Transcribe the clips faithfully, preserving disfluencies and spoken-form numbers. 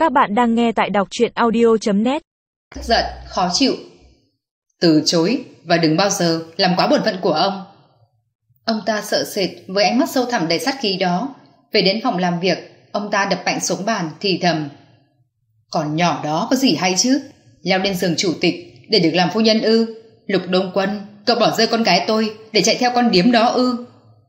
Các bạn đang nghe tại đọc truyện audio chấm net. Tức giận, khó chịu. Từ chối và đừng bao giờ làm quá bổn phận của ông. Ông ta sợ sệt với ánh mắt sâu thẳm đầy sát khí đó. Về đến phòng làm việc, ông ta đập mạnh xuống bàn thì thầm: Còn nhỏ đó có gì hay chứ? Leo lên giường chủ tịch để được làm phu nhân ư? Lục Đông Quân, cậu bỏ rơi con gái tôi để chạy theo con điếm đó ư?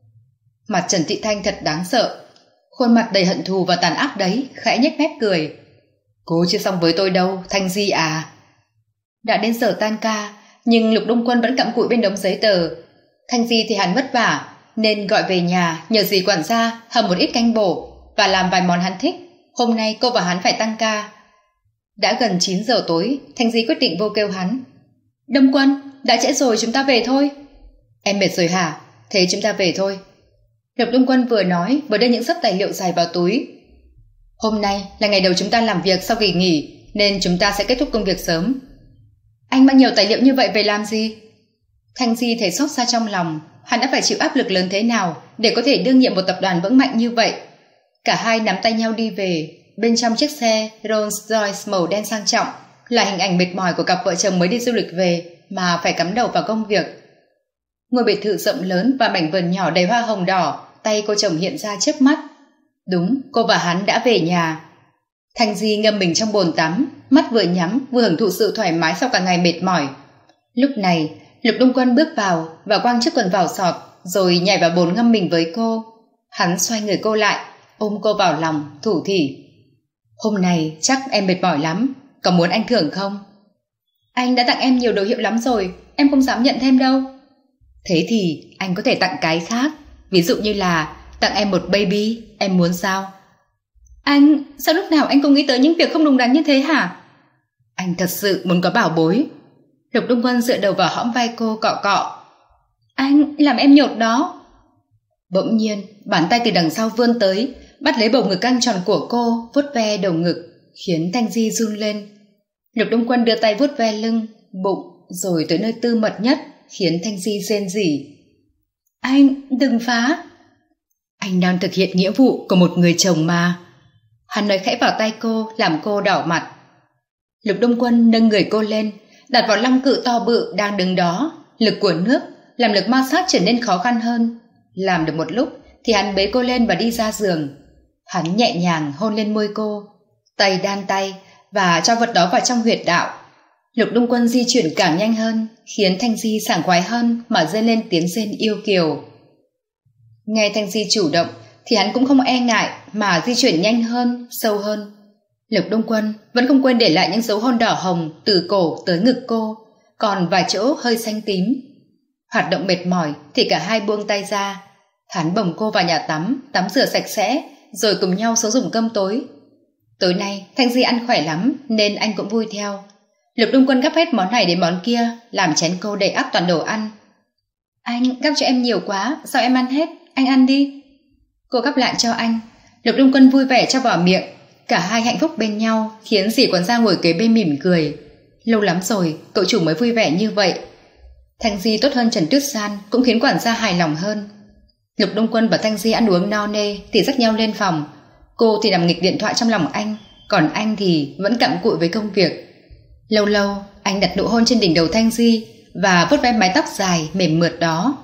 Mặt Trần Thị Thanh thật đáng sợ. Khuôn mặt đầy hận thù và tàn ác đấy khẽ nhếch mép cười. Cô chưa xong với tôi đâu, Thanh Di à. Đã đến giờ tan ca, nhưng Lục Đông Quân vẫn cặm cụi bên đống giấy tờ. Thanh Di thì hắn vất vả, nên gọi về nhà nhờ dì quản gia hầm một ít canh bổ và làm vài món hắn thích. Hôm nay cô và hắn phải tăng ca. Đã gần chín giờ tối, Thanh Di quyết định vô kêu hắn. Đông Quân, đã trễ rồi, chúng ta về thôi. Em mệt rồi hả? Thế chúng ta về thôi. Lục Đông Quân vừa nói vừa đưa những xấp tài liệu dài vào túi. Hôm nay là ngày đầu chúng ta làm việc sau kỳ nghỉ, nên chúng ta sẽ kết thúc công việc sớm. Anh mang nhiều tài liệu như vậy về làm gì? Thanh Di thấy xót xa trong lòng. Hắn đã phải chịu áp lực lớn thế nào để có thể đương nhiệm một tập đoàn vững mạnh như vậy. Cả hai nắm tay nhau đi về. Bên trong chiếc xe Rolls Royce màu đen sang trọng là hình ảnh mệt mỏi của cặp vợ chồng mới đi du lịch về mà phải cắm đầu vào công việc. Ngôi biệt thự rộng lớn và mảnh vườn nhỏ đầy hoa hồng đỏ, tay cô chồng hiện ra trước mắt. Đúng, cô và hắn đã về nhà. Thanh Di ngâm mình trong bồn tắm, mắt vừa nhắm vừa hưởng thụ sự thoải mái sau cả ngày mệt mỏi. Lúc này, Lục Đông Quân bước vào và quăng chiếc quần vào sọt, rồi nhảy vào bồn ngâm mình với cô. Hắn xoay người cô lại, ôm cô vào lòng, thủ thỉ. Hôm nay chắc em mệt mỏi lắm, có muốn anh thưởng không? Anh đã tặng em nhiều đồ hiệu lắm rồi, em không dám nhận thêm đâu. Thế thì anh có thể tặng cái khác, ví dụ như là tặng em một baby, em muốn sao? Anh, sao lúc nào anh cũng nghĩ tới những việc không đúng đắn như thế hả? Anh thật sự muốn có bảo bối. Lục Đông Quân dựa đầu vào hõm vai cô cọ cọ. Anh, làm em nhột đó. Bỗng nhiên, bàn tay từ đằng sau vươn tới, bắt lấy bầu ngực căng tròn của cô, vuốt ve đầu ngực, khiến Thanh Di run lên. Lục Đông Quân đưa tay vuốt ve lưng, bụng, rồi tới nơi tư mật nhất, khiến Thanh Di rên rỉ. Anh, đừng phá. Anh đang thực hiện nghĩa vụ của một người chồng mà. Hắn nói khẽ vào tay cô, làm cô đỏ mặt. Lục Đông Quân nâng người cô lên, đặt vào lăng cự to bự đang đứng đó. Lực của nước làm lực ma sát trở nên khó khăn hơn. Làm được một lúc thì hắn bế cô lên và đi ra giường. Hắn nhẹ nhàng hôn lên môi cô, tay đan tay và cho vật đó vào trong huyệt đạo. Lục Đông Quân di chuyển càng nhanh hơn, khiến Thanh Di sảng khoái hơn mà rên lên tiếng rên yêu kiều. Nghe Thanh Di chủ động thì hắn cũng không e ngại mà di chuyển nhanh hơn, sâu hơn. Lục Đông Quân vẫn không quên để lại những dấu hôn đỏ hồng từ cổ tới ngực cô, còn vài chỗ hơi xanh tím. Hoạt động mệt mỏi thì cả hai buông tay ra. Hắn bồng cô vào nhà tắm, tắm rửa sạch sẽ, rồi cùng nhau xuống dùng cơm tối. Tối nay Thanh Di ăn khỏe lắm nên anh cũng vui theo. Lục Đông Quân gắp hết món này đến món kia, làm chén cô đầy ắp toàn đồ ăn. Anh gắp cho em nhiều quá, sao em ăn hết? Anh ăn đi. Cô gắp lại cho anh. Lục Đông Quân vui vẻ cho vào miệng. Cả hai hạnh phúc bên nhau, khiến dì quản gia ngồi kế bên mỉm cười. Lâu lắm rồi cậu chủ mới vui vẻ như vậy. Thanh Di tốt hơn Trần Tuyết San cũng khiến quản gia hài lòng hơn. Lục Đông Quân và Thanh Di ăn uống no nê thì dắt nhau lên phòng. Cô thì nằm nghịch điện thoại trong lòng anh, còn anh thì vẫn cặm cụi với công việc. Lâu lâu anh đặt nụ hôn trên đỉnh đầu Thanh Di và vuốt ve mái tóc dài mềm mượt đó.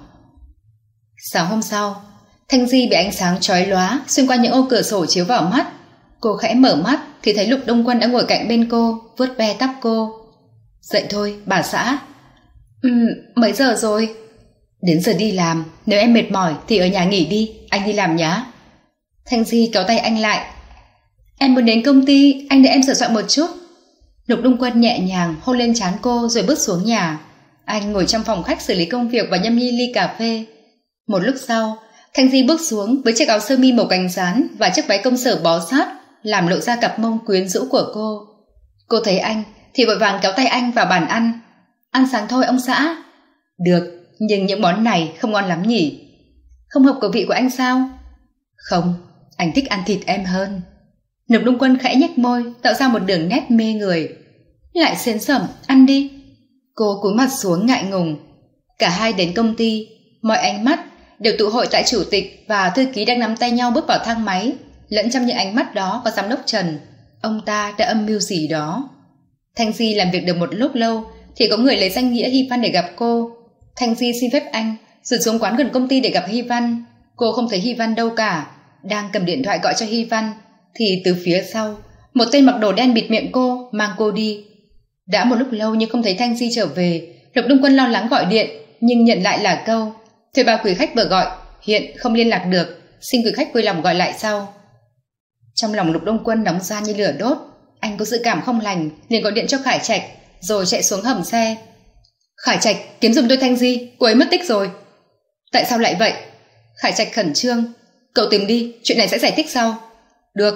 Sáng hôm sau, Thanh Di bị ánh sáng chói lóa xuyên qua những ô cửa sổ chiếu vào mắt. Cô khẽ mở mắt thì thấy Lục Đông Quân đã ngồi cạnh bên cô, vuốt ve tóc cô. Dậy thôi, bà xã. Ừ, mấy giờ rồi? Đến giờ đi làm, nếu em mệt mỏi thì ở nhà nghỉ đi, anh đi làm nhá. Thanh Di kéo tay anh lại. Em muốn đến công ty, anh để em sửa soạn một chút. Lục Đông Quân nhẹ nhàng hôn lên trán cô rồi bước xuống nhà. Anh ngồi trong phòng khách xử lý công việc và nhâm nhi ly cà phê. Một lúc sau, Thanh Di bước xuống với chiếc áo sơ mi màu cánh gián và chiếc váy công sở bó sát, làm lộ ra cặp mông quyến rũ của cô. Cô thấy anh thì vội vàng kéo tay anh vào bàn ăn. Ăn sáng thôi ông xã. Được, nhưng những món này không ngon lắm nhỉ? Không hợp khẩu vị của anh sao? Không, anh thích ăn thịt em hơn. Lục Đông Quân khẽ nhếch môi, tạo ra một đường nét mê người. Lại xến xẩm, ăn đi. Cô cúi mặt xuống ngại ngùng. Cả hai đến công ty, mọi ánh mắt đều tụ hội tại chủ tịch và thư ký đang nắm tay nhau bước vào thang máy. Lẫn trong những ánh mắt đó có giám đốc Trần. ông ta đã âm mưu gì đó. Thanh Di làm việc được một lúc lâu thì có người lấy danh nghĩa Hy Văn để gặp cô. Thanh Di xin phép anh rồi xuống quán gần công ty để gặp Hy Văn. Cô không thấy Hy Văn đâu cả. Đang cầm điện thoại gọi cho Hy Văn thì từ phía sau một tên mặc đồ đen bịt miệng cô, mang cô đi. Đã một lúc lâu nhưng không thấy Thanh Di trở về. Lục Đông Quân lo lắng gọi điện nhưng nhận lại là câu: thuê bao quý khách vừa gọi hiện không liên lạc được, xin quý khách vui lòng gọi lại sau. Trong lòng Lục Đông Quân nóng ra như lửa đốt. Anh có dự cảm không lành, liền gọi điện cho Khải Trạch rồi chạy xuống hầm xe. Khải Trạch, kiếm giùm tôi Thanh Di, cô ấy mất tích rồi. Tại sao lại vậy? Khải Trạch khẩn trương. Cậu tìm đi, chuyện này sẽ giải thích sau. Được.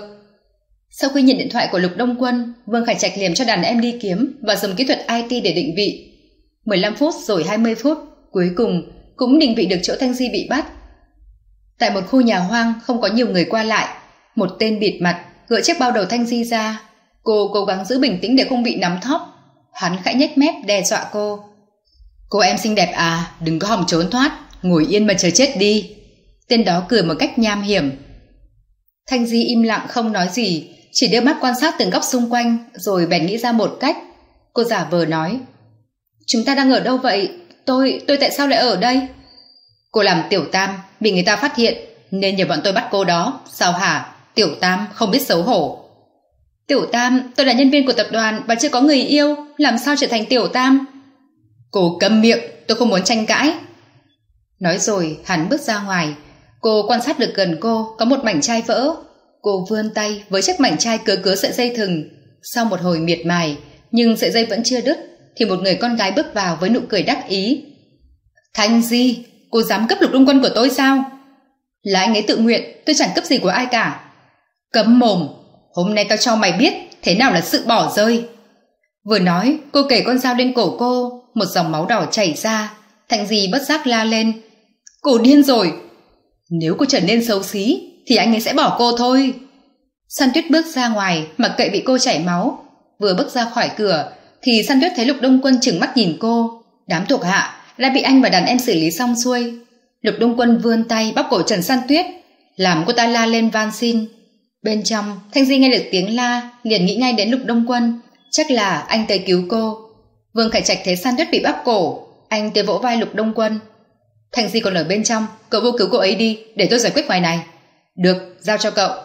Sau khi nhận điện thoại của Lục Đông Quân, Vương Khải Trạch liền cho đàn em đi kiếm và dùng kỹ thuật i tê để định vị. mười lăm phút rồi hai mươi phút, cuối cùng cũng định vị được chỗ Thanh Di bị bắt. Tại một khu nhà hoang không có nhiều người qua lại, một tên bịt mặt gỡ chiếc bao đầu Thanh Di ra. Cô cố gắng giữ bình tĩnh để không bị nắm thóp. Hắn khẽ nhếch mép đe dọa cô. Cô em xinh đẹp à, đừng có hòng trốn thoát, ngồi yên mà chờ chết đi. Tên đó cười một cách nham hiểm. Thanh Di im lặng không nói gì, chỉ đưa mắt quan sát từng góc xung quanh rồi bèn nghĩ ra một cách. Cô giả vờ nói: chúng ta đang ở đâu vậy? Tôi, tôi tại sao lại ở đây? Cô làm tiểu tam, bị người ta phát hiện nên nhờ bọn tôi bắt cô đó, sao hả? Tiểu tam không biết xấu hổ. Tiểu tam, tôi là nhân viên của tập đoàn và chưa có người yêu, làm sao trở thành tiểu tam? Cô câm miệng, tôi không muốn tranh cãi. Nói rồi hắn bước ra ngoài. Cô quan sát được gần cô có một mảnh chai vỡ. Cô vươn tay với chiếc mảnh chai cứa cứa sợi dây thừng. Sau một hồi miệt mài nhưng sợi dây vẫn chưa đứt thì một người con gái bước vào với nụ cười đắc ý. Thanh Di, cô dám cướp Lục Đông Quân của tôi sao? Là anh ấy tự nguyện, tôi chẳng cướp gì của ai cả. Cấm mồm, hôm nay tao cho mày biết thế nào là sự bỏ rơi. Vừa nói cô kề con dao lên cổ cô, một dòng máu đỏ chảy ra. Thanh Di bất giác la lên. Cô điên rồi. Nếu cô trở nên xấu xí thì anh ấy sẽ bỏ cô thôi. San Tuyết bước ra ngoài mặc kệ bị cô chảy máu. Vừa bước ra khỏi cửa thì San Tuyết thấy Lục Đông Quân trừng mắt nhìn cô. Đám thuộc hạ đã bị anh và đàn em xử lý xong xuôi. Lục Đông Quân vươn tay bóp cổ Trần San Tuyết, làm cô ta la lên van xin. Bên trong Thanh Di nghe được tiếng la liền nghĩ ngay đến Lục Đông Quân, chắc là anh tới cứu cô. Vương Khải Trạch thấy San Tuyết bị bóp cổ, anh tới vỗ vai Lục Đông Quân. Thanh Di còn ở bên trong, cậu vô cứu cô ấy đi, để tôi giải quyết ngoài này. Được, giao cho cậu.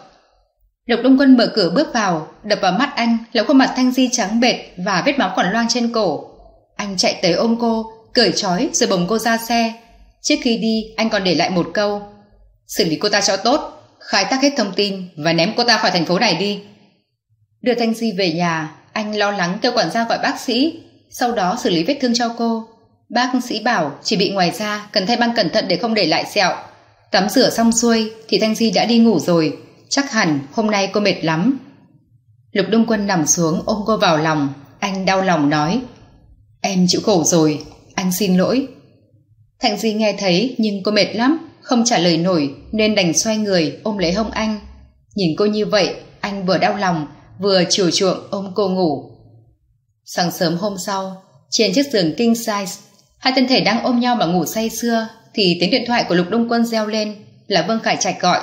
Lục Đông Quân mở cửa bước vào, đập vào mắt anh là khuôn mặt Thanh Di trắng bệch và vết máu còn loang trên cổ. Anh chạy tới ôm cô, cởi trói rồi bồng cô ra xe. Trước khi đi anh còn để lại một câu: xử lý cô ta cho tốt, khai thác hết thông tin và ném cô ta khỏi thành phố này đi. Đưa Thanh Di về nhà, anh lo lắng kêu quản gia gọi bác sĩ, sau đó xử lý vết thương cho cô. Bác sĩ bảo chỉ bị ngoài da, cần thay băng cẩn thận để không để lại sẹo. Tắm rửa xong xuôi thì Thanh Di đã đi ngủ rồi, chắc hẳn hôm nay cô mệt lắm. Lục Đông Quân nằm xuống ôm cô vào lòng, anh đau lòng nói: em chịu khổ rồi, anh xin lỗi. Thanh Di nghe thấy nhưng cô mệt lắm, không trả lời nổi nên đành xoay người ôm lấy hông anh. Nhìn cô như vậy, anh vừa đau lòng vừa chiều chuộng ôm cô ngủ. Sáng sớm hôm sau, trên chiếc giường king size, hai thân thể đang ôm nhau mà ngủ say sưa thì tiếng điện thoại của Lục Đông Quân reo lên, là Vương Khải Trạch gọi.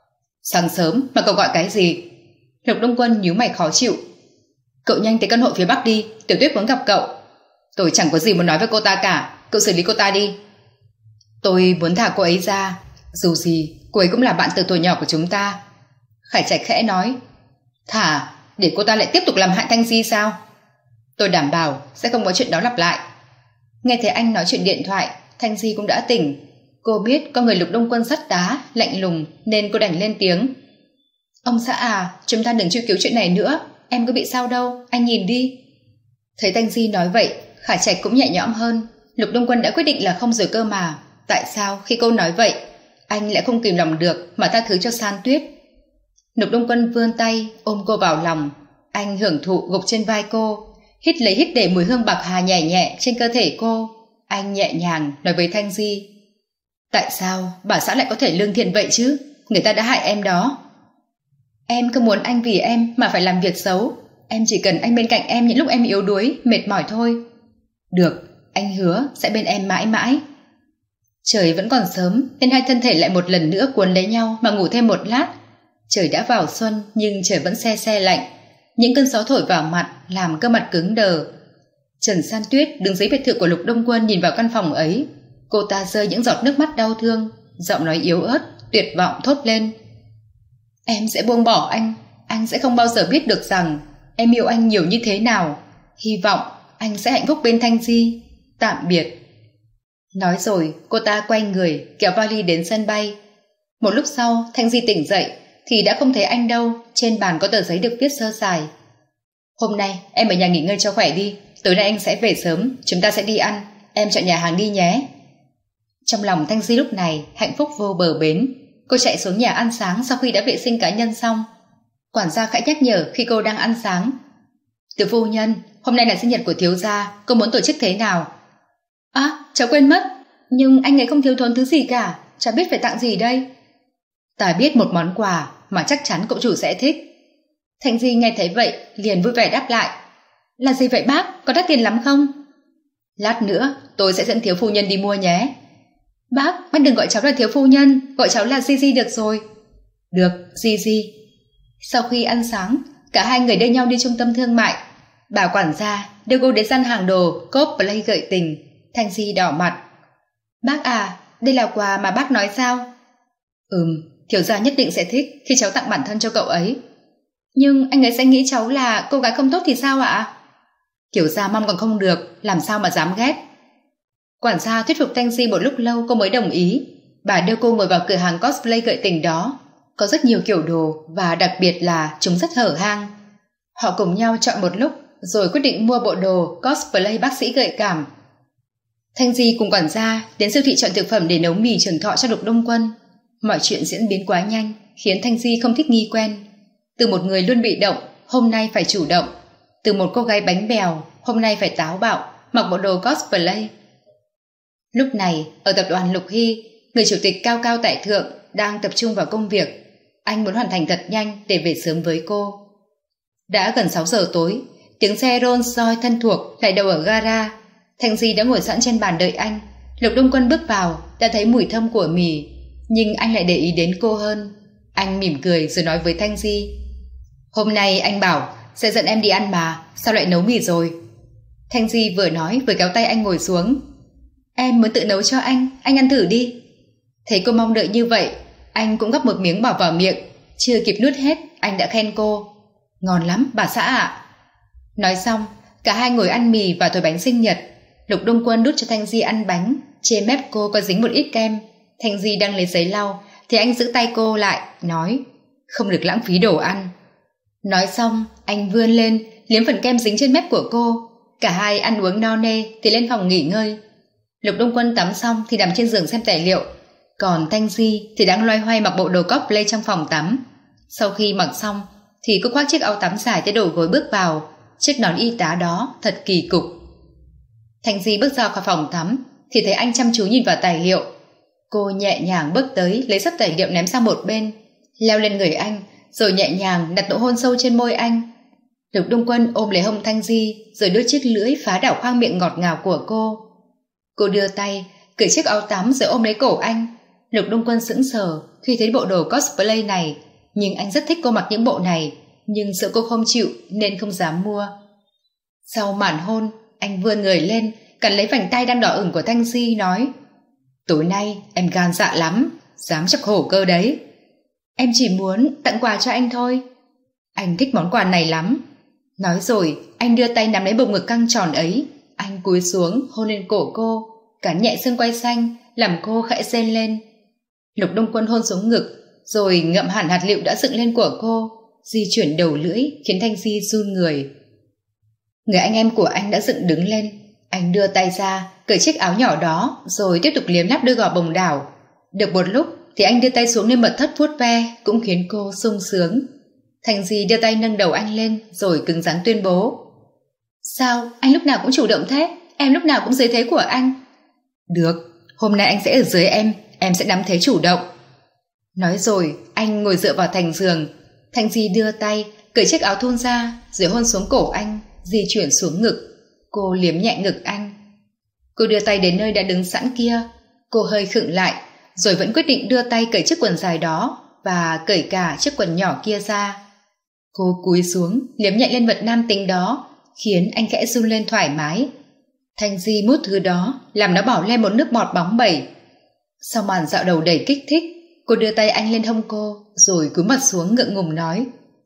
Sáng sớm mà cậu gọi cái gì? Lục Đông Quân nhíu mày khó chịu. Cậu nhanh tới căn hộ phía Bắc đi, Tiểu Tuyết muốn gặp cậu. Tôi chẳng có gì muốn nói với cô ta cả, cậu xử lý cô ta đi. Tôi muốn thả cô ấy ra, dù gì cô ấy cũng là bạn từ tuổi nhỏ của chúng ta. Khải Trạch khẽ nói. Thả để cô ta lại tiếp tục làm hại Thanh Di sao? Tôi đảm bảo sẽ không có chuyện đó lặp lại. Nghe thấy anh nói chuyện điện thoại, Thanh Di cũng đã tỉnh. Cô biết con người Lục Đông Quân sắt đá, lạnh lùng nên cô đành lên tiếng. Ông xã à, chúng ta đừng truy cứu chuyện này nữa, em có bị sao đâu, anh nhìn đi. Thấy Thanh Di nói vậy, Khải Trạch cũng nhẹ nhõm hơn. Lục Đông Quân đã quyết định là không rồi cơ mà. Tại sao khi cô nói vậy, anh lại không kìm lòng được mà tha thứ cho San Tuyết? Lục Đông Quân vươn tay ôm cô vào lòng. Anh hưởng thụ gục trên vai cô, hít lấy hít để mùi hương bạc hà nhẹ nhẹ trên cơ thể cô. Anh nhẹ nhàng nói với Thanh Di. Tại sao bà xã lại có thể lương thiện vậy chứ? Người ta đã hại em đó. Em không muốn anh vì em mà phải làm việc xấu. Em chỉ cần anh bên cạnh em những lúc em yếu đuối, mệt mỏi thôi. Được, anh hứa sẽ bên em mãi mãi. Trời vẫn còn sớm nên hai thân thể lại một lần nữa cuốn lấy nhau mà ngủ thêm một lát. Trời đã vào xuân nhưng trời vẫn se se lạnh. Những cơn gió thổi vào mặt làm cơ mặt cứng đờ. Trần San Tuyết đứng dưới biệt thự của Lục Đông Quân nhìn vào căn phòng ấy. Cô ta rơi những giọt nước mắt đau thương, giọng nói yếu ớt, tuyệt vọng thốt lên. Em sẽ buông bỏ anh, anh sẽ không bao giờ biết được rằng em yêu anh nhiều như thế nào. Hy vọng anh sẽ hạnh phúc bên Thanh Di. Tạm biệt. Nói rồi cô ta quay người kéo vali đến sân bay. Một lúc sau Thanh Di tỉnh dậy thì đã không thấy anh đâu. Trên bàn có tờ giấy được viết sơ sài. Hôm nay em ở nhà nghỉ ngơi cho khỏe đi, tối nay anh sẽ về sớm, chúng ta sẽ đi ăn, em chọn nhà hàng đi nhé. Trong lòng Thanh Di lúc này hạnh phúc vô bờ bến. Cô chạy xuống nhà ăn sáng sau khi đã vệ sinh cá nhân xong. Quản gia khẽ nhắc nhở khi cô đang ăn sáng. Tiểu phu nhân, hôm nay là sinh nhật của thiếu gia, cô muốn tổ chức thế nào? À, cháu quên mất, nhưng anh ấy không thiếu thốn thứ gì cả, cháu biết phải tặng gì đây? Ta biết một món quà mà chắc chắn cậu chủ sẽ thích. Thanh Di nghe thấy vậy liền vui vẻ đáp lại. Là gì vậy bác, có đắt tiền lắm không? Lát nữa tôi sẽ dẫn thiếu phu nhân đi mua nhé. Bác, bác đừng gọi cháu là thiếu phu nhân, gọi cháu là Gigi được rồi. Được, Gigi. Sau khi ăn sáng, cả hai người đưa nhau đi trung tâm thương mại. Bà quản gia đưa cô đến gian hàng đồ cosplay gợi tình. Thanh Di đỏ mặt. Bác à, đây là quà mà bác nói sao? Ừm, thiếu gia nhất định sẽ thích khi cháu tặng bản thân cho cậu ấy. Nhưng anh ấy sẽ nghĩ cháu là cô gái không tốt thì sao ạ? Kiểu gia mong còn không được, làm sao mà dám ghét. Quản gia thuyết phục Thanh Di một lúc lâu cô mới đồng ý. Bà đưa cô ngồi vào cửa hàng cosplay gợi tình đó. Có rất nhiều kiểu đồ và đặc biệt là chúng rất hở hang. Họ cùng nhau chọn một lúc rồi quyết định mua bộ đồ cosplay bác sĩ gợi cảm. Thanh Di cùng quản gia đến siêu thị chọn thực phẩm để nấu mì trường thọ cho Lục Đông Quân. Mọi chuyện diễn biến quá nhanh khiến Thanh Di không thích nghi quen. Từ một người luôn bị động, hôm nay phải chủ động. Từ một cô gái bánh bèo, hôm nay phải táo bạo, mặc bộ đồ cosplay. Lúc này, ở tập đoàn Lục Hy, người chủ tịch cao cao tại thượng đang tập trung vào công việc. Anh muốn hoàn thành thật nhanh để về sớm với cô. Đã gần sáu giờ tối, tiếng xe Rolls Royce thân thuộc lại đậu ở gara. Thanh Di đã ngồi sẵn trên bàn đợi anh. Lục Đông Quân bước vào, đã thấy mùi thơm của mì, nhưng anh lại để ý đến cô hơn. Anh mỉm cười rồi nói với Thanh Di. Hôm nay anh bảo sẽ dẫn em đi ăn mà, sao lại nấu mì rồi? Thanh Di vừa nói vừa kéo tay anh ngồi xuống. Em muốn tự nấu cho anh, anh ăn thử đi. Thấy cô mong đợi như vậy, anh cũng gắp một miếng bỏ vào miệng. Chưa kịp nuốt hết, anh đã khen cô. Ngon lắm, bà xã ạ. Nói xong, cả hai ngồi ăn mì và thổi bánh sinh nhật. Lục Đông Quân đút cho Thanh Di ăn bánh. Trên mép cô có dính một ít kem. Thanh Di đang lấy giấy lau thì anh giữ tay cô lại, nói không được lãng phí đồ ăn. Nói xong, anh vươn lên liếm phần kem dính trên mép của cô. Cả hai ăn uống no nê thì lên phòng nghỉ ngơi. Lục Đông Quân tắm xong thì nằm trên giường xem tài liệu, còn Thanh Di thì đang loay hoay mặc bộ đồ cosplay trong phòng tắm. Sau khi mặc xong thì cô khoác chiếc áo tắm dài tới đầu gối bước vào. Chiếc nón y tá đó thật kỳ cục. Thanh Di bước ra khỏi phòng tắm thì thấy anh chăm chú nhìn vào tài liệu. Cô nhẹ nhàng bước tới lấy sấp tài liệu ném sang một bên, leo lên người anh rồi nhẹ nhàng đặt nụ hôn sâu trên môi anh. Lục Đông Quân ôm lấy hông Thanh Di rồi đưa chiếc lưỡi phá đảo khoang miệng ngọt ngào của cô. Cô đưa tay cởi chiếc áo tắm rồi ôm lấy cổ anh. Lục Đông Quân sững sờ khi thấy bộ đồ cosplay này, nhưng anh rất thích cô mặc những bộ này, nhưng sợ cô không chịu nên không dám mua. Sau màn hôn, anh vươn người lên cắn lấy vành tay đang đỏ ửng của Thanh Di, nói: tối nay em gan dạ lắm, dám chọc hổ cơ đấy. Em chỉ muốn tặng quà cho anh thôi, anh thích món quà này lắm. Nói rồi anh đưa tay nắm lấy bầu ngực căng tròn ấy. Anh cúi xuống hôn lên cổ cô, cắn nhẹ xương quai xanh làm cô khẽ rên lên. Lục Đông Quân hôn xuống ngực rồi ngậm hẳn hạt lựu đã dựng lên của cô, di chuyển đầu lưỡi khiến Thanh Di run người. Người anh em của anh đã dựng đứng lên. Anh đưa tay ra cởi chiếc áo nhỏ đó rồi tiếp tục liếm láp đôi gò bồng đảo. Được một lúc thì anh đưa tay xuống lên mật thất vuốt ve, cũng khiến cô sung sướng. Thanh Di đưa tay nâng đầu anh lên rồi cứng rắn tuyên bố: sao anh lúc nào cũng chủ động thế, em lúc nào cũng dưới thế của anh. Được, hôm nay anh sẽ ở dưới em, em sẽ nắm thế chủ động. Nói rồi anh ngồi dựa vào thành giường. Thanh Di đưa tay cởi chiếc áo thun ra rồi hôn xuống cổ anh, di chuyển xuống ngực. Cô liếm nhẹ ngực anh. Cô đưa tay đến nơi đã đứng sẵn kia. Cô hơi khựng lại rồi vẫn quyết định đưa tay cởi chiếc quần dài đó và cởi cả chiếc quần nhỏ kia ra. Cô cúi xuống, liếm nhẹ lên vật nam tính đó, khiến anh khẽ run lên thoải mái. Thanh Di mút thứ đó, làm nó bỏ lên một nước bọt bóng bẩy. Sau màn dạo đầu đầy kích thích, cô đưa tay anh lên hông cô, rồi cúi mặt xuống ngượng ngùng nói: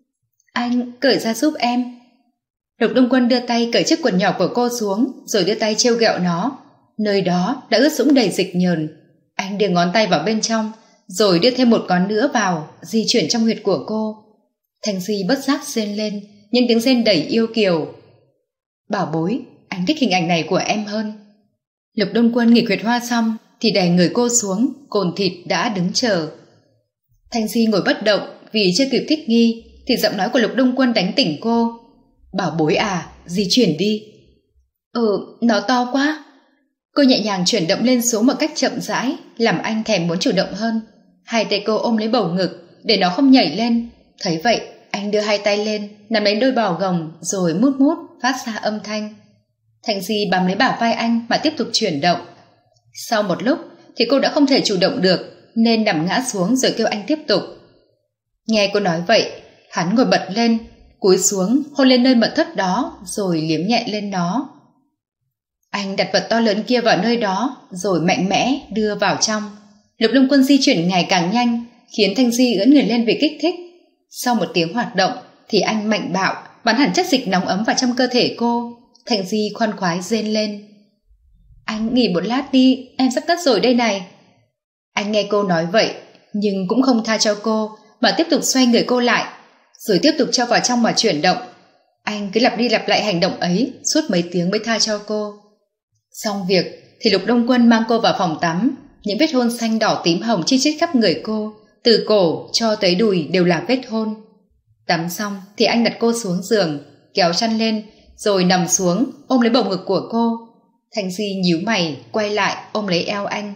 Anh cởi ra giúp em. Lục Đông Quân đưa tay cởi chiếc quần nhỏ của cô xuống, rồi đưa tay trêu ghẹo nó. Nơi đó đã ướt sũng đầy dịch nhờn. Anh đưa ngón tay vào bên trong, rồi đưa thêm một ngón nữa vào, di chuyển trong huyệt của cô. Thanh Di bất giác rên lên, những tiếng rên đầy yêu kiều. Bảo bối, anh thích hình ảnh này của em hơn. Lục Đông Quân nghịch huyệt hoa xong thì đè người cô xuống, cồn thịt đã đứng chờ. Thanh Di ngồi bất động vì chưa kịp thích nghi, thì giọng nói của Lục Đông Quân đánh tỉnh cô. Bảo bối à, di chuyển đi. Ừ, nó to quá. Cô nhẹ nhàng chuyển động lên xuống một cách chậm rãi, làm anh thèm muốn chủ động hơn. Hai tay cô ôm lấy bầu ngực để nó không nhảy lên. Thấy vậy, anh đưa hai tay lên, nắm lấy đôi bò gồng, rồi mút mút phát ra âm thanh. Thanh Di bám lấy bả vai anh mà tiếp tục chuyển động. Sau một lúc thì cô đã không thể chủ động được, nên nằm ngã xuống rồi kêu anh tiếp tục. Nghe cô nói vậy, hắn ngồi bật lên, cúi xuống hôn lên nơi mật thất đó, rồi liếm nhẹ lên nó. Anh đặt vật to lớn kia vào nơi đó, rồi mạnh mẽ đưa vào trong. Lục Đông Quân di chuyển ngày càng nhanh, khiến Thanh Di ưỡn người lên vì kích thích. Sau một tiếng hoạt động thì anh mạnh bạo bắn hẳn chất dịch nóng ấm vào trong cơ thể cô. Thanh Di khoan khoái rên lên. Anh nghỉ một lát đi, em sắp tất rồi đây này. Anh nghe cô nói vậy, nhưng cũng không tha cho cô, mà tiếp tục xoay người cô lại, rồi tiếp tục cho vào trong mà chuyển động. Anh cứ lặp đi lặp lại hành động ấy suốt mấy tiếng mới tha cho cô. Xong việc thì Lục Đông Quân mang cô vào phòng tắm. Những vết hôn xanh đỏ tím hồng chi chít khắp người cô, từ cổ cho tới đùi đều là vết hôn. Tắm xong thì anh đặt cô xuống giường, kéo chăn lên, rồi nằm xuống ôm lấy bầu ngực của cô. Thanh Di nhíu mày quay lại ôm lấy eo anh.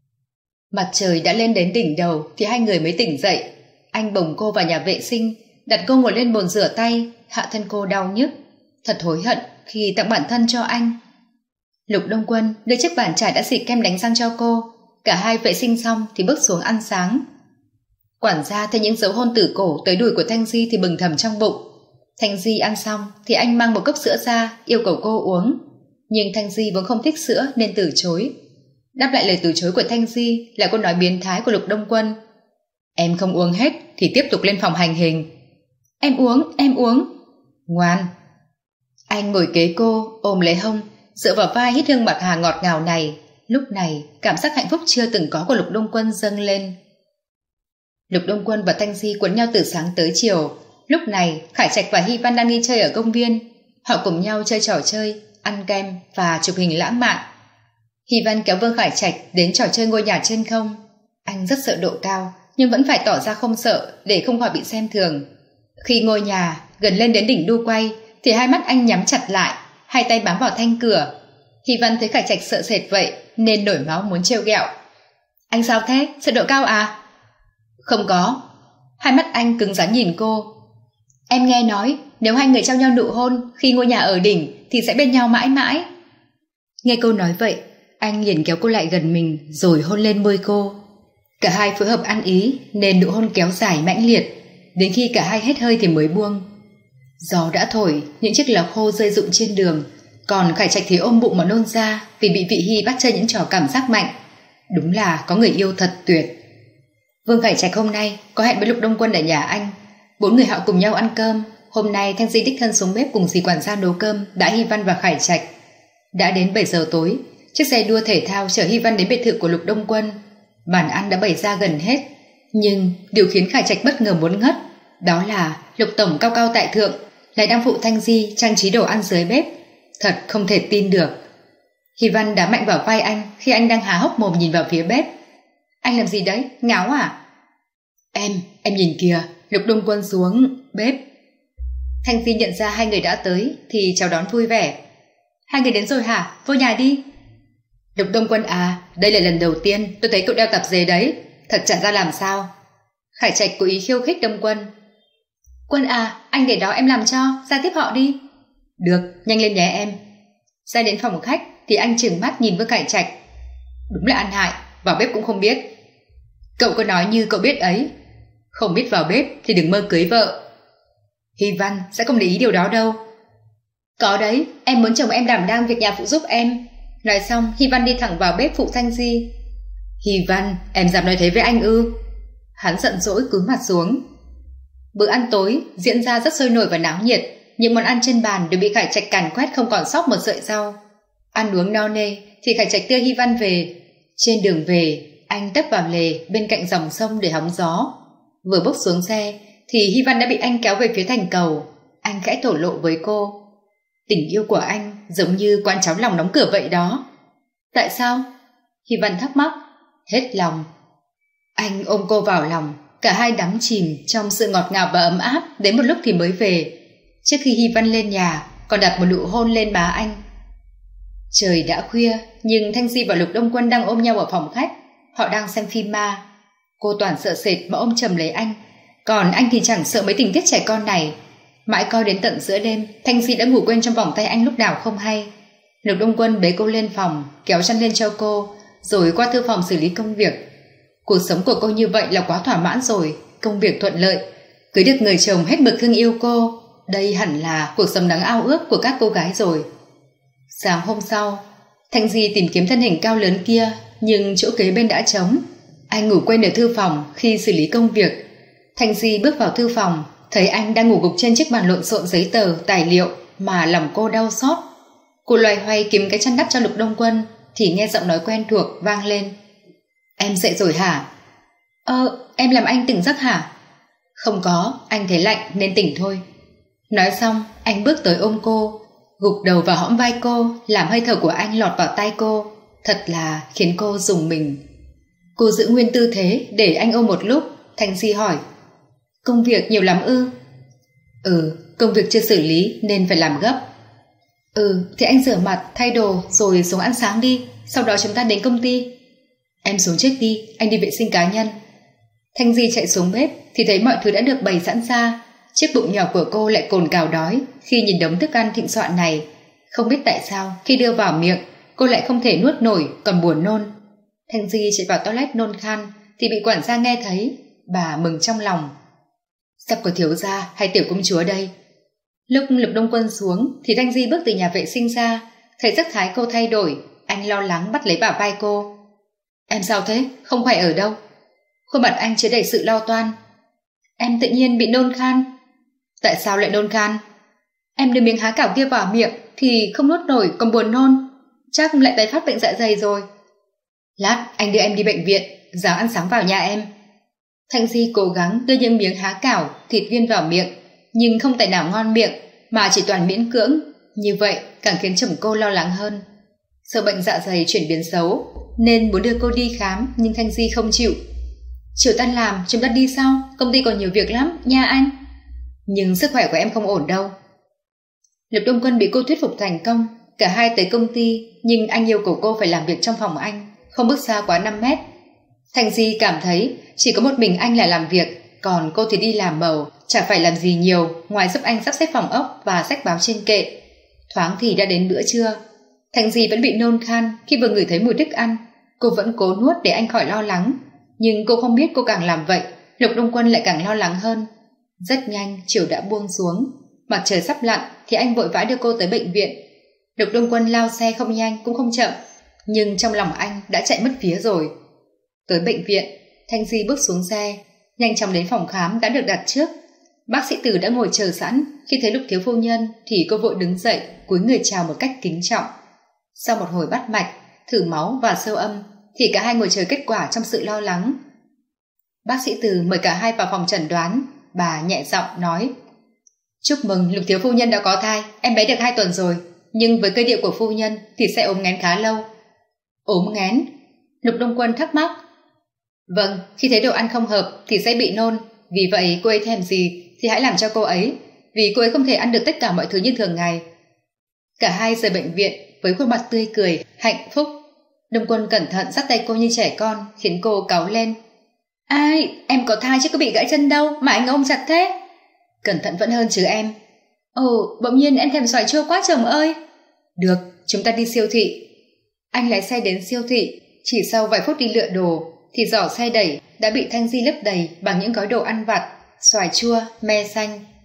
Mặt trời đã lên đến đỉnh đầu thì hai người mới tỉnh dậy. Anh bồng cô vào nhà vệ sinh, đặt cô ngồi lên bồn rửa tay, hạ thân cô đau nhức. Thật hối hận khi tặng bản thân cho anh. Lục Đông Quân đưa chiếc bàn chải đã xịt kem đánh răng cho cô. Cả hai vệ sinh xong thì bước xuống ăn sáng. Quản gia thấy những dấu hôn từ cổ tới đùi của Thanh Di thì bừng thầm trong bụng. Thanh Di ăn xong thì anh mang một cốc sữa ra, yêu cầu cô uống. Nhưng Thanh Di vốn không thích sữa nên từ chối. Đáp lại lời từ chối của Thanh Di là câu nói biến thái của Lục Đông Quân. Em không uống hết thì tiếp tục lên phòng hành hình. Em uống, em uống. Ngoan. Anh ngồi kế cô, ôm lấy hông, dựa vào vai hít hương bạc hà ngọt ngào này. Lúc này cảm giác hạnh phúc chưa từng có của Lục Đông Quân dâng lên. Lục Đông Quân và Thanh Di quấn nhau từ sáng tới chiều. Lúc này Khải Trạch và Hy Văn đang đi chơi ở công viên. Họ cùng nhau chơi trò chơi, ăn kem và chụp hình lãng mạn. Hy Văn kéo Vương Khải Trạch đến trò chơi ngôi nhà trên không. Anh rất sợ độ cao, nhưng vẫn phải tỏ ra không sợ để không khỏi bị xem thường. Khi ngôi nhà gần lên đến đỉnh đu quay thì hai mắt anh nhắm chặt lại, hai tay bám vào thanh cửa. Hy Văn thấy Khải Trạch sợ sệt vậy nên nổi máu muốn trêu ghẹo. Anh sao thế? Sợ độ cao à? Không có. Hai mắt anh cứng rắn nhìn cô. Em nghe nói nếu hai người trao nhau nụ hôn khi ngôi nhà ở đỉnh thì sẽ bên nhau mãi mãi. Nghe cô nói vậy, anh liền kéo cô lại gần mình rồi hôn lên môi cô. Cả hai phối hợp ăn ý nên nụ hôn kéo dài mãnh liệt, đến khi cả hai hết hơi thì mới buông. Gió đã thổi, những chiếc lá khô rơi rụng trên đường, còn Khải Trạch thì ôm bụng mà nôn ra vì bị Vị Hy bắt chơi những trò cảm giác mạnh. Đúng là có người yêu thật tuyệt. Vương Khải Trạch hôm nay có hẹn với Lục Đông Quân ở nhà anh. Bốn người họ cùng nhau ăn cơm. Hôm nay Thanh Di đích thân xuống bếp cùng dì quản gia nấu cơm đã Hy Văn và Khải Trạch. Đã đến bảy giờ tối, chiếc xe đua thể thao chở Hy Văn đến biệt thự của Lục Đông Quân. Bàn ăn đã bày ra gần hết, nhưng điều khiến Khải Trạch bất ngờ muốn ngất đó là Lục tổng cao cao tại thượng lại đang phụ Thanh Di trang trí đồ ăn dưới bếp. Thật không thể tin được. Hy Văn đá mạnh vào vai anh khi anh đang há hốc mồm nhìn vào phía bếp. Anh làm gì đấy? Ngáo à? Em, em nhìn kìa, Lục Đông Quân xuống bếp. Thanh Di nhận ra hai người đã tới thì chào đón vui vẻ. Hai người đến rồi hả? Vô nhà đi. Lục Đông Quân à, đây là lần đầu tiên tôi thấy cậu đeo tạp dề đấy, thật chẳng ra làm sao. Khải Trạch cố ý khiêu khích Đông Quân. Quân à, anh để đó em làm cho, ra tiếp họ đi. Được, nhanh lên nhé em. Ra đến phòng khách thì anh trừng mắt nhìn Vương Khải Trạch. Đúng là ăn hại, vào bếp cũng không biết. Cậu có nói như cậu biết ấy. Không biết vào bếp thì đừng mơ cưới vợ. Hy Văn sẽ không để ý điều đó đâu. Có đấy, em muốn chồng em đảm đang việc nhà phụ giúp em. Nói xong, Hy Văn đi thẳng vào bếp phụ Thanh Di. Hy Văn, em dám nói thế với anh ư? Hắn giận dỗi cúi mặt xuống. Bữa ăn tối diễn ra rất sôi nổi và náo nhiệt. Những món ăn trên bàn đều bị Khải Trạch càn quét không còn sót một sợi rau. Ăn uống no nê thì Khải Trạch đưa Hy Văn về. Trên đường về, anh tấp vào lề bên cạnh dòng sông để hóng gió. Vừa bước xuống xe thì Hy Văn đã bị anh kéo về phía thành cầu. Anh khẽ thổ lộ với cô. Tình yêu của anh giống như quan cháo lòng đóng cửa vậy đó. Tại sao? Hy Văn thắc mắc. Hết lòng. Anh ôm cô vào lòng, cả hai đắm chìm trong sự ngọt ngào và ấm áp đến một lúc thì mới về. Trước khi Hy Văn lên nhà, còn đặt một nụ hôn lên má anh. Trời đã khuya, nhưng Thanh Di và Lục Đông Quân đang ôm nhau ở phòng khách. Họ đang xem phim ma. Cô toàn sợ sệt mà ôm chầm lấy anh, còn anh thì chẳng sợ mấy tình tiết trẻ con này. Mãi coi đến tận giữa đêm, Thanh Di đã ngủ quên trong vòng tay anh lúc nào không hay. Lục Đông Quân bế cô lên phòng, kéo chăn lên cho cô, rồi qua thư phòng xử lý công việc. Cuộc sống của cô như vậy là quá thỏa mãn rồi, công việc thuận lợi, cưới được người chồng hết mực thương yêu cô. Đây hẳn là cuộc sống đáng ao ước của các cô gái rồi. Sáng hôm sau, Thanh Di tìm kiếm thân hình cao lớn kia, nhưng chỗ kế bên đã trống. Anh ngủ quên ở thư phòng khi xử lý công việc. Thanh Di bước vào thư phòng, thấy anh đang ngủ gục trên chiếc bàn lộn xộn giấy tờ, tài liệu mà lòng cô đau xót. Cô loay hoay kiếm cái chăn đắp cho Lục Đông Quân thì nghe giọng nói quen thuộc vang lên. Em dậy rồi hả? Ờ, em làm anh tỉnh giấc hả? Không có, anh thấy lạnh nên tỉnh thôi. Nói xong, anh bước tới ôm cô, gục đầu vào hõm vai cô, làm hơi thở của anh lọt vào tai cô. Thật là khiến cô rùng mình. Cô giữ nguyên tư thế để anh ôm một lúc. Thanh Di hỏi. Công việc nhiều lắm ư? Ừ, công việc chưa xử lý nên phải làm gấp. Ừ, thì anh rửa mặt, thay đồ rồi xuống ăn sáng đi, sau đó chúng ta đến công ty. Em xuống trước đi, anh đi vệ sinh cá nhân. Thanh Di chạy xuống bếp thì thấy mọi thứ đã được bày sẵn ra. Chiếc bụng nhỏ của cô lại cồn cào đói khi nhìn đống thức ăn thịnh soạn này. Không biết tại sao khi đưa vào miệng cô lại không thể nuốt nổi, còn buồn nôn. Thanh Di chạy vào toilet nôn khan thì bị quản gia nghe thấy. Bà mừng trong lòng. Sắp có thiếu gia hay tiểu công chúa đây? Lúc Lục Đông Quân xuống thì Thanh Di bước từ nhà vệ sinh ra. Thấy sắc thái cô thay đổi, anh lo lắng bắt lấy bả vai cô. Em sao thế? Không khỏe ở đâu? Khuôn mặt anh chứa đầy sự lo toan. Em tự nhiên bị nôn khan. Tại sao lại nôn khan? Em đưa miếng há cảo kia vào miệng thì không nuốt nổi, còn buồn nôn. Chắc lại tái phát bệnh dạ dày rồi. Lát anh đưa em đi bệnh viện, ráng ăn sáng vào nhà em. Thanh Di cố gắng đưa những miếng há cảo, thịt viên vào miệng, nhưng không tài nào ngon miệng, mà chỉ toàn miễn cưỡng. Như vậy càng khiến chồng cô lo lắng hơn. Sợ bệnh dạ dày chuyển biến xấu nên muốn đưa cô đi khám, nhưng Thanh Di không chịu. Chiều tan làm chúng ta đi sau, công ty còn nhiều việc lắm nha anh. Nhưng sức khỏe của em không ổn đâu. Lục Đông Quân bị cô thuyết phục thành công. Cả hai tới công ty, nhưng anh yêu cầu cô phải làm việc trong phòng anh, không bước xa quá năm mét. Thanh Di cảm thấy chỉ có một mình anh là làm việc, còn cô thì đi làm màu, chả phải làm gì nhiều ngoài giúp anh sắp xếp phòng ốc và sách báo trên kệ. Thoáng thì đã đến bữa trưa. Thanh Di vẫn bị nôn khan khi vừa ngửi thấy mùi thức ăn. Cô vẫn cố nuốt để anh khỏi lo lắng, nhưng cô không biết cô càng làm vậy, Lục Đông Quân lại càng lo lắng hơn. Rất nhanh chiều đã buông xuống, mặt trời sắp lặn thì anh vội vã đưa cô tới bệnh viện. Lục Đông Quân lao xe không nhanh cũng không chậm, nhưng trong lòng anh đã chạy mất vía rồi. Tới bệnh viện, Thanh Di bước xuống xe, nhanh chóng đến phòng khám đã được đặt trước. Bác sĩ Từ đã ngồi chờ sẵn. Khi thấy Lục thiếu phu nhân thì cô vội đứng dậy, cúi người chào một cách kính trọng. Sau một hồi bắt mạch, thử máu và siêu âm thì cả hai ngồi chờ kết quả trong sự lo lắng. Bác sĩ Từ mời cả hai vào phòng chẩn đoán. Bà nhẹ giọng nói: Chúc mừng Lục thiếu phu nhân đã có thai, em bé được hai tuần rồi, nhưng với cơ địa của phu nhân thì sẽ ốm nghén khá lâu. Ốm nghén? Lục Đông Quân thắc mắc. Vâng, khi thấy đồ ăn không hợp thì sẽ bị nôn. Vì vậy cô ấy thèm gì thì hãy làm cho cô ấy, vì cô ấy không thể ăn được tất cả mọi thứ như thường ngày. Cả hai rời bệnh viện với khuôn mặt tươi cười, hạnh phúc. Đông Quân cẩn thận dắt tay cô như trẻ con, khiến cô cáu lên. Ai, em có thai chứ có bị gãy chân đâu mà anh ôm chặt thế. Cẩn thận vẫn hơn chứ em. Ồ, bỗng nhiên em thèm xoài chua quá chồng ơi. Được, chúng ta đi siêu thị. Anh lái xe đến siêu thị. Chỉ sau vài phút đi lựa đồ thì giỏ xe đẩy đã bị Thanh Di lấp đầy bằng những gói đồ ăn vặt, xoài chua, me xanh.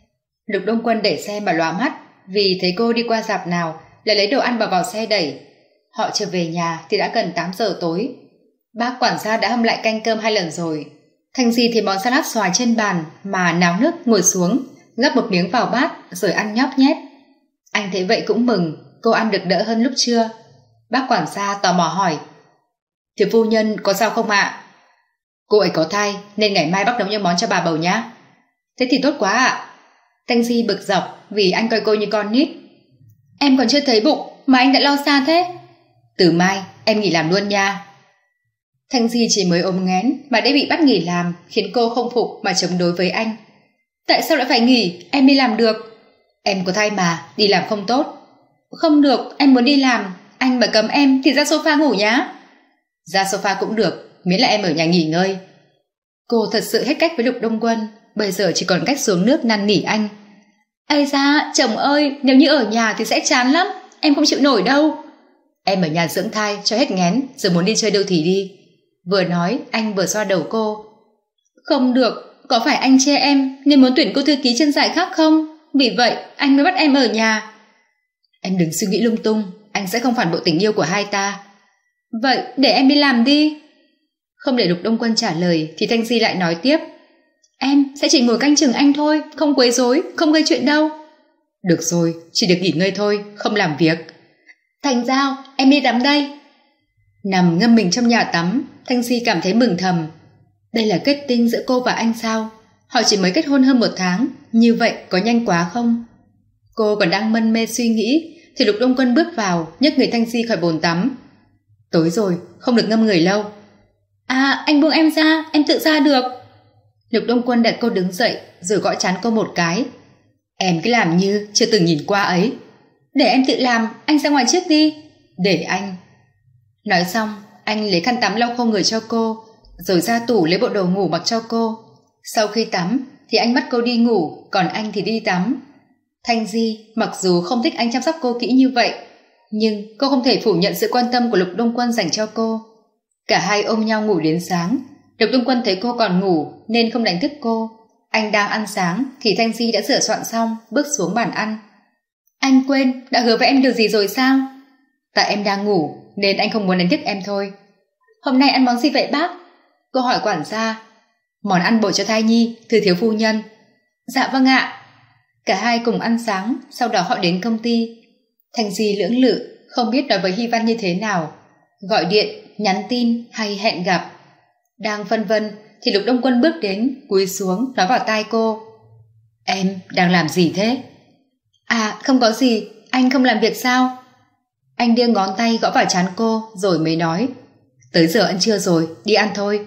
Lục Đông Quân đẩy xe mà lóa mắt vì thấy cô đi qua rạp nào lại lấy đồ ăn vào vào xe đẩy. Họ trở về nhà thì đã gần tám giờ tối. Bác quản gia đã hâm lại canh cơm hai lần rồi. Thanh Di thì món salad xoài trên bàn mà náo nước ngồi xuống, gắp một miếng vào bát rồi ăn nhóp nhét. Anh thấy vậy cũng mừng, cô ăn được đỡ hơn lúc trưa. Bác quản gia tò mò hỏi: "Thiếu phu nhân có sao không ạ?" "Cô ấy có thai nên ngày mai bác nấu những món cho bà bầu nhá." "Thế thì tốt quá ạ." Thanh Di bực dọc vì anh coi cô như con nít. "Em còn chưa thấy bụng mà anh đã lo xa thế." "Từ mai em nghỉ làm luôn nha." Thanh Di chỉ mới ốm nghén mà đã bị bắt nghỉ làm, khiến cô không phục mà chống đối với anh. "Tại sao lại phải nghỉ? Em đi làm được." "Em có thai mà, đi làm không tốt." "Không được, em muốn đi làm. Anh mà cấm em thì ra sofa ngủ nhá." "Ra sofa cũng được, miễn là em ở nhà nghỉ ngơi." Cô thật sự hết cách với Lục Đông Quân, bây giờ chỉ còn cách xuống nước năn nỉ anh. "Ây da, chồng ơi, nếu như ở nhà thì sẽ chán lắm, em không chịu nổi đâu." "Em ở nhà dưỡng thai cho hết nghén rồi muốn đi chơi đâu thì đi." Vừa nói anh vừa xoa đầu cô. "Không được, có phải anh chê em nên muốn tuyển cô thư ký chân dài khác không? Vì vậy anh mới bắt em ở nhà." "Em đừng suy nghĩ lung tung, anh sẽ không phản bội tình yêu của hai ta." "Vậy để em đi làm đi." Không để Lục Đông Quân trả lời thì Thanh Di lại nói tiếp: "Em sẽ chỉ ngồi canh chừng anh thôi, không quấy rối, không gây chuyện đâu." "Được rồi, chỉ được nghỉ ngơi thôi, không làm việc." "Thành Giao, em đi tắm đây." Nằm ngâm mình trong nhà tắm, Thanh Di cảm thấy mừng thầm. Đây là kết tinh giữa cô và anh sao? Họ chỉ mới kết hôn hơn một tháng, như vậy có nhanh quá không? Cô còn đang mân mê suy nghĩ thì Lục Đông Quân bước vào, nhấc người Thanh Di khỏi bồn tắm. "Tối rồi, không được ngâm người lâu." "À, anh buông em ra, em tự ra được." Lục Đông Quân đặt cô đứng dậy rồi gõ trán cô một cái. "Em cứ làm như chưa từng nhìn qua ấy." "Để em tự làm, anh ra ngoài trước đi." "Để anh." Nói xong, anh lấy khăn tắm lau khô người cho cô, rồi ra tủ lấy bộ đồ ngủ mặc cho cô. Sau khi tắm thì anh bắt cô đi ngủ, còn anh thì đi tắm. Thanh Di mặc dù không thích anh chăm sóc cô kỹ như vậy, nhưng cô không thể phủ nhận sự quan tâm của Lục Đông Quân dành cho cô. Cả hai ôm nhau ngủ đến sáng. Lục Đông Quân thấy cô còn ngủ nên không đánh thức cô. Anh đang ăn sáng thì Thanh Di đã sửa soạn xong, bước xuống bàn ăn. "Anh quên đã hứa với em điều gì rồi sao?" "Tại em đang ngủ nên anh không muốn đánh thức em thôi." "Hôm nay ăn món gì vậy bác?" Cô hỏi quản gia. "Món ăn bổ cho thai nhi, thưa thiếu phu nhân." "Dạ vâng ạ." Cả hai cùng ăn sáng, sau đó họ đến công ty. Thanh Di lưỡng lự, không biết nói với Hy Văn như thế nào, gọi điện, nhắn tin hay hẹn gặp. Đang phân vân thì Lục Đông Quân bước đến, cúi xuống nói vào tai cô: "Em đang làm gì thế?" "À, không có gì, anh không làm việc sao?" Anh đưa ngón tay gõ vào trán cô rồi mới nói: "Tới giờ ăn trưa rồi, đi ăn thôi."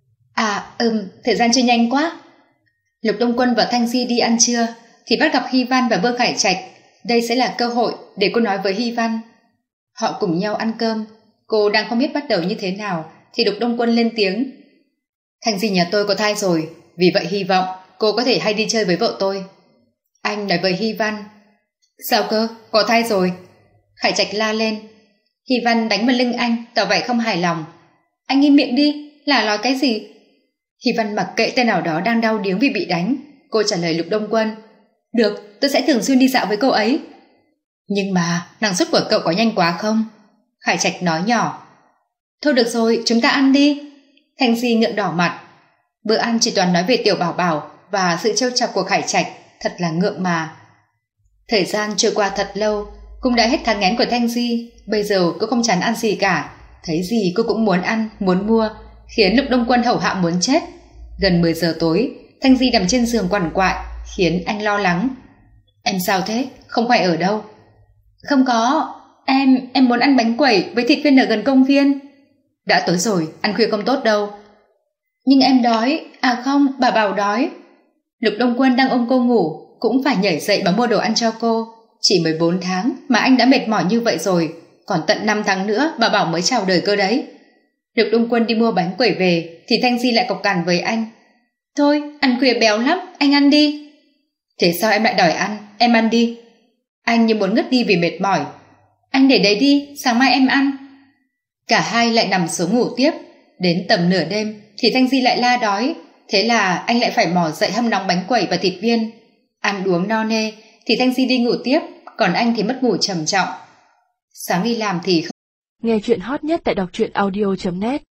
"À, ừm, thời gian trôi nhanh quá." Lục Đông Quân và Thanh Di đi ăn trưa thì bắt gặp Hy Văn và Vương Khải Trạch. Đây sẽ là cơ hội để cô nói với Hy Văn. Họ cùng nhau ăn cơm. Cô đang không biết bắt đầu như thế nào thì Lục Đông Quân lên tiếng: "Thanh Di nhà tôi có thai rồi, vì vậy hy vọng cô có thể hay đi chơi với vợ tôi." Anh nói với Hy Văn. "Sao cơ, có thai rồi?" Khải Trạch la lên. Hy Văn đánh vào lưng anh, tỏ vẻ không hài lòng. "Anh im miệng đi, là nói cái gì?" Hy Văn mặc kệ tên nào đó đang đau điếng vì bị đánh. Cô trả lời Lục Đông Quân: "Được, tôi sẽ thường xuyên đi dạo với cô ấy." "Nhưng mà năng suất của cậu có nhanh quá không?" Khải Trạch nói nhỏ. "Thôi được rồi, chúng ta ăn đi." Thanh Di ngượng đỏ mặt. Bữa ăn chỉ toàn nói về Tiểu Bảo Bảo và sự trêu chọc của Khải Trạch, thật là ngượng mà. Thời gian trôi qua thật lâu, cũng đã hết tháng nghén của Thanh Di. Bây giờ cô không chán ăn gì cả, thấy gì cô cũng muốn ăn, muốn mua, khiến Lục Đông Quân hầu hạ muốn chết. Gần mười giờ tối, Thanh Di nằm trên giường quằn quại, khiến anh lo lắng. "Em sao thế? Không khỏe ở đâu?" "Không có, em em muốn ăn bánh quẩy với thịt viên ở gần công viên." "Đã tối rồi, ăn khuya không tốt đâu." "Nhưng em đói, à không, bà Bảo đói." Lục Đông Quân đang ôm cô ngủ, cũng phải nhảy dậy mà mua đồ ăn cho cô. Chỉ mới bốn tháng mà anh đã mệt mỏi như vậy rồi, còn tận năm tháng nữa bà Bảo mới chào đời cơ đấy. Lục Đông Quân đi mua bánh quẩy về thì Thanh Di lại cộc cằn với anh. "Thôi, ăn khuya béo lắm, anh ăn đi." "Thế sao em lại đòi ăn, em ăn đi." Anh như muốn ngất đi vì mệt mỏi. "Anh để đấy đi, sáng mai em ăn." Cả hai lại nằm xuống ngủ tiếp. Đến tầm nửa đêm thì Thanh Di lại la đói, thế là anh lại phải mò dậy hâm nóng bánh quẩy và thịt viên. Ăn uống no nê thì Thanh Di đi ngủ tiếp, còn anh thì mất ngủ trầm trọng. Sáng đi làm thì không. Nghe chuyện hot nhất tại đọc truyện audio chấm net.